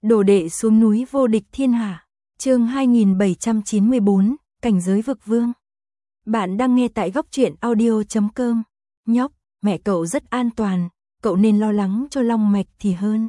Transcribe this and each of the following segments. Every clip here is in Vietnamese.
Đồ đệ xuống núi vô địch thiên hạ. Chương 2794, cảnh giới vực vương. Bạn đang nghe tại góc truyện audio.com. Nhóc, mẹ cậu rất an toàn, cậu nên lo lắng cho Long Mạch thì hơn.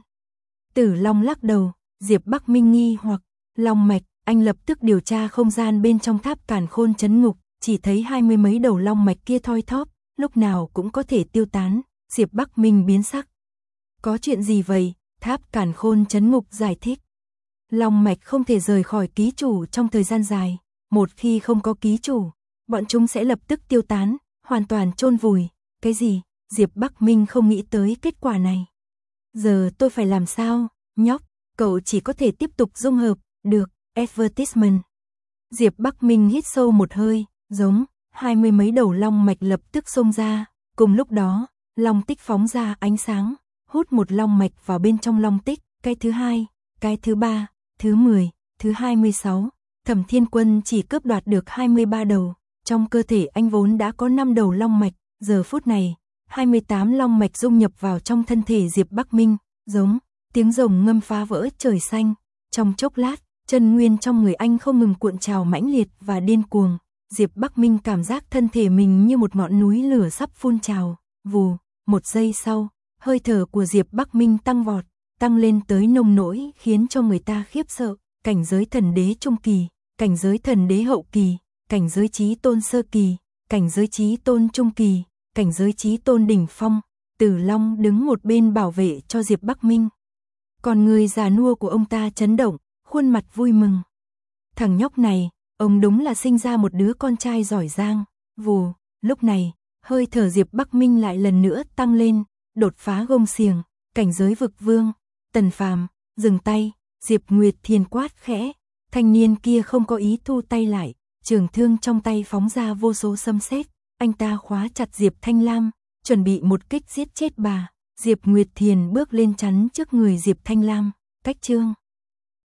Tử Long lắc đầu, Diệp Bắc Minh nghi hoặc, Long Mạch, anh lập tức điều tra không gian bên trong tháp Càn Khôn trấn ngục, chỉ thấy 20 mấy đầu long mạch kia thoi thóp, lúc nào cũng có thể tiêu tán. Diệp Bắc Minh biến sắc. Có chuyện gì vậy? Tháp Càn Khôn trấn ngục giải thích. Long mạch không thể rời khỏi ký chủ trong thời gian dài, một khi không có ký chủ, bọn chúng sẽ lập tức tiêu tán, hoàn toàn chôn vùi. Cái gì? Diệp Bắc Minh không nghĩ tới kết quả này. Giờ tôi phải làm sao? Nhóc, cậu chỉ có thể tiếp tục dung hợp, được, advertisement. Diệp Bắc Minh hít sâu một hơi, giống, 20 mấy đầu long mạch lập tức xông ra, cùng lúc đó, long tích phóng ra ánh sáng, hút một long mạch vào bên trong long tích, cái thứ hai, cái thứ ba, thứ 10, thứ 26, Thẩm Thiên Quân chỉ cướp đoạt được 23 đầu, trong cơ thể anh vốn đã có 5 đầu long mạch, giờ phút này, 28 long mạch dung nhập vào trong thân thể Diệp Bắc Minh, giống, tiếng rồng ngâm phá vỡ trời xanh, trong chốc lát, chân nguyên trong người anh không ngừng cuộn trào mãnh liệt và điên cuồng, Diệp Bắc Minh cảm giác thân thể mình như một ngọn núi lửa sắp phun trào, vù, một giây sau, hơi thở của Diệp Bắc Minh tăng vọt, tăng lên tới nồng nỗi khiến cho người ta khiếp sợ, cảnh giới thần đế trung kỳ, cảnh giới thần đế hậu kỳ, cảnh giới chí tôn sơ kỳ, cảnh giới chí tôn trung kỳ, cảnh giới chí tôn đỉnh phong. Tử Long đứng một bên bảo vệ cho Diệp Bắc Minh. Còn người già nua của ông ta chấn động, khuôn mặt vui mừng. Thằng nhóc này, ông đúng là sinh ra một đứa con trai giỏi giang. Vù, lúc này, hơi thở Diệp Bắc Minh lại lần nữa tăng lên, đột phá gông xiềng, cảnh giới vực vương. Tần Phàm, dừng tay, Diệp Nguyệt Thiền quát khẽ, thanh niên kia không có ý thu tay lại, trường thương trong tay phóng ra vô số sấm sét, anh ta khóa chặt Diệp Thanh Lam, chuẩn bị một kích giết chết bà. Diệp Nguyệt Thiền bước lên chắn trước người Diệp Thanh Lam, cách chương